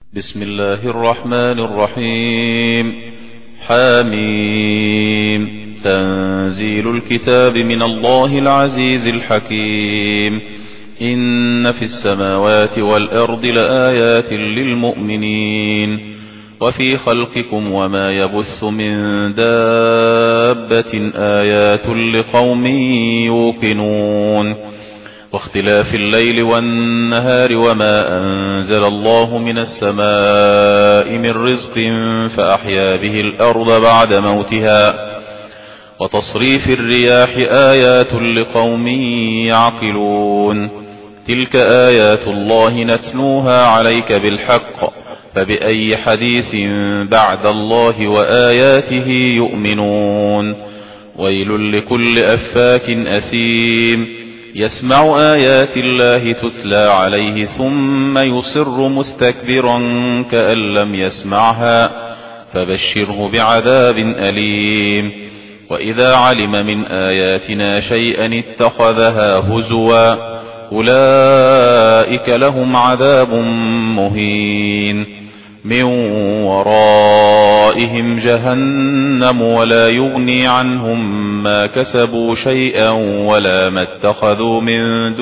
بسم الله الرحمن الرحيم. حاميم. تنزيل الكتاب من الله العزيز الحكيم. إن في السماوات والأرض لآيات للمؤمنين وفي خلقكم وما يبث من دابة آيات لقوم يوقنون واختلاف الليل والنهار وما أنزل الله من السماء من رزق فأحيا به الأرض بعد موتها وتصريف الرياح آيات لقوم يعقلون تلك آيات الله نتلوها عليك بالحق فبأي حديث بعد الله وآياته يؤمنون. ويل لكل أفاك أثيم يسمع آيات الله تتلى عليه ثم يصر مستكبرا كأن لم يسمعها فبشره بعذاب أليم. وإذا علم من آياتنا شيئا اتخذها هزوا أولئك لهم عذاب مهين من ورائهم جهنم ولا يغني عنهم ما كسبوا شيئا ولا ما اتخذوا من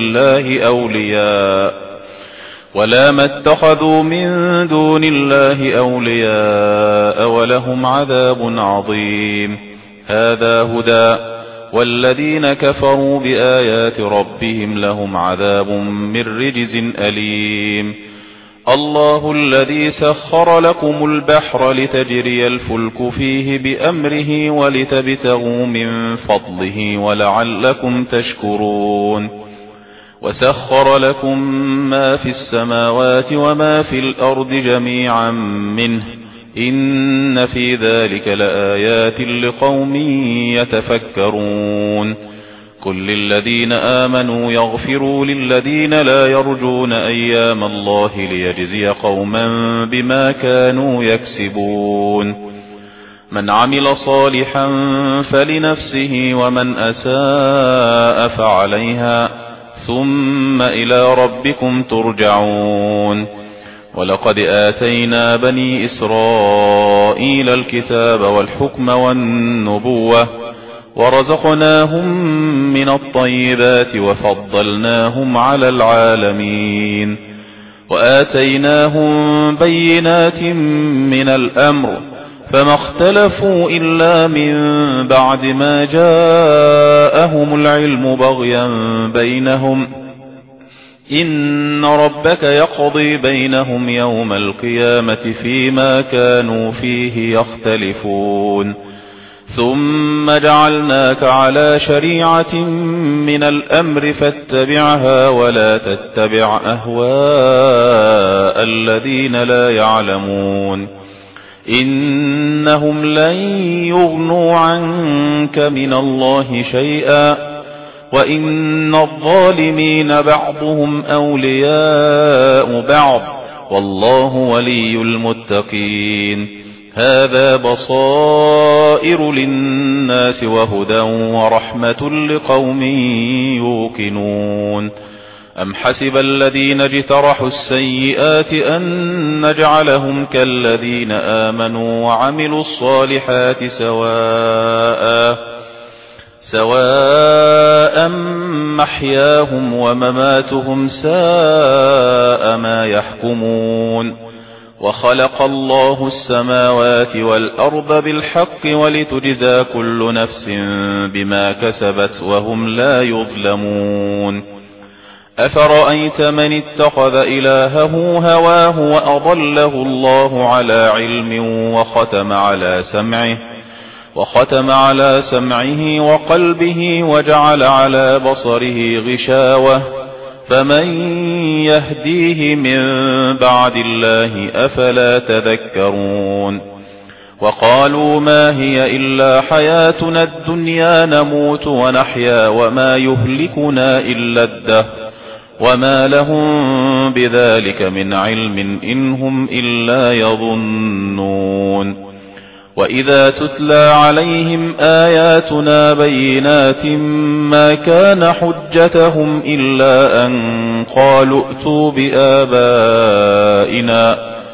دون الله أولياء ولهم عذاب عظيم. هذا هدى والذين كفروا بآيات ربهم لهم عذاب من رجز أليم. الله الذي سخر لكم البحر لتجري الفلك فيه بأمره ولتبتغوا من فضله ولعلكم تشكرون. وسخر لكم ما في السماوات وما في الأرض جميعا منه إن في ذلك لآيات لقوم يتفكرون. قل للذين آمنوا يغفروا للذين لا يرجون أيام الله ليجزي قوما بما كانوا يكسبون. من عمل صالحا فلنفسه ومن أساء فعليها ثم إلى ربكم ترجعون. ولقد آتينا بني إسرائيل الكتاب والحكم والنبوة ورزقناهم من الطيبات وفضلناهم على العالمين وآتيناهم بينات من الأمر فما اختلفوا إلا من بعد ما جاءهم العلم بغيا بينهم إن ربك يقضي بينهم يوم القيامة فيما كانوا فيه يختلفون. ثم جعلناك على شريعة من الأمر فاتبعها ولا تتبع أهواء الذين لا يعلمون إنهم لن يغنوا عنك من الله شيئا وإن الظالمين بعضهم أولياء بعض والله ولي المتقين. هذا بصائر للناس وهدى ورحمة لقوم يوقنون. أم حسب الذين اجترحوا السيئات أن نجعلهم كالذين آمنوا وعملوا الصالحات سواء محياهم ومماتهم ساء ما يحكمون. وخلق الله السماوات والأرض بالحق ولتجزى كل نفس بما كسبت وهم لا يظلمون. أفرأيت من اتخذ إلهه هواه وأضله الله على علم وختم على سمعه وقلبه وجعل على بصره غشاوة فمن يهديه من بعد الله أفلا تذكرون. وقالوا ما هي إلا حياتنا الدنيا نموت ونحيا وما يهلكنا إلا الدهر وما لهم بذلك من علم إن هم إلا يظنون. وإذا تتلى عليهم آياتنا بينات ما كان حجتهم إلا أن قالوا ائتوا بآبائنا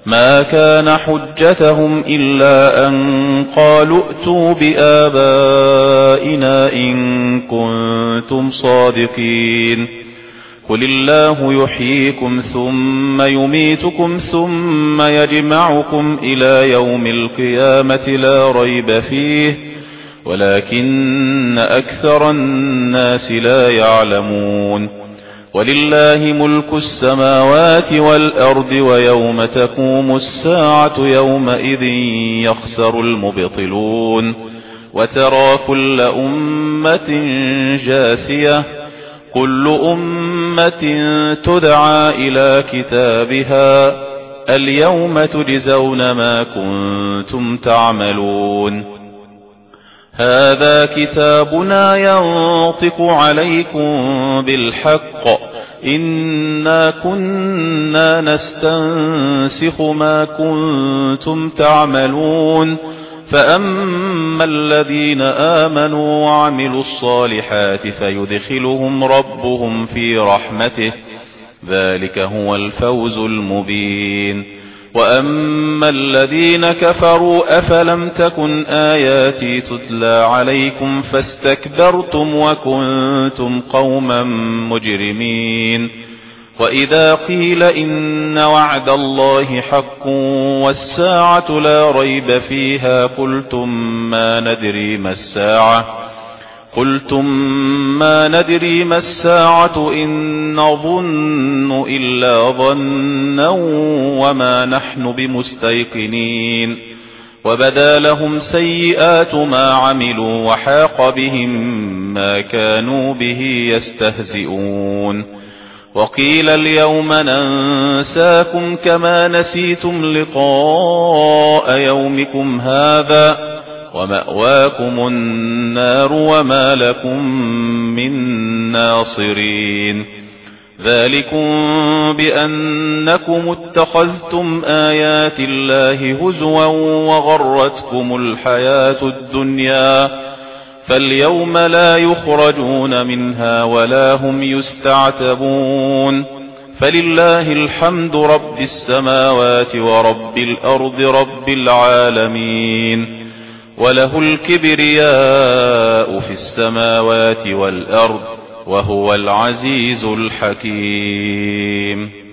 ما كان حجتهم إلا أن قالوا ائتوا بآبائنا إن كنتم صادقين قل الله يحييكم ثم يميتكم ثم يجمعكم إلى يوم القيامة لا ريب فيه ولكن أكثر الناس لا يعلمون ولله ملك السماوات والأرض ويوم تقوم الساعة يومئذ يخسر المبطلون وترى كل أمة جاثية كل أمة تدعى إلى كتابها اليوم تجزون ما كنتم تعملون هذا كتابنا ينطق عليكم بالحق إنا كنا نستنسخ ما كنتم تعملون فأما الذين آمنوا وعملوا الصالحات فيدخلهم ربهم في رحمته ذلك هو الفوز المبين وأما الذين كفروا أفلم تكن آياتي تتلى عليكم فاستكبرتم وكنتم قوما مجرمين وإذا قيل إن وعد الله حق والساعة لا ريب فيها قلتم ما ندري ما الساعة إن نظن إلا ظنا وما نحن بمستيقنين وبدا لهم سيئات ما عملوا وحاق بهم ما كانوا به يستهزئون وقيل اليوم ننساكم كما نسيتم لقاء يومكم هذا ومأواكم النار وما لكم من ناصرين ذلكم بأنكم اتخذتم آيات الله هزوا وغرتكم الحياة الدنيا فاليوم لا يخرجون منها ولا هم يستعتبون فلله الحمد رب السماوات ورب الأرض رب العالمين وله الكبرياء في السماوات والأرض وهو العزيز الحكيم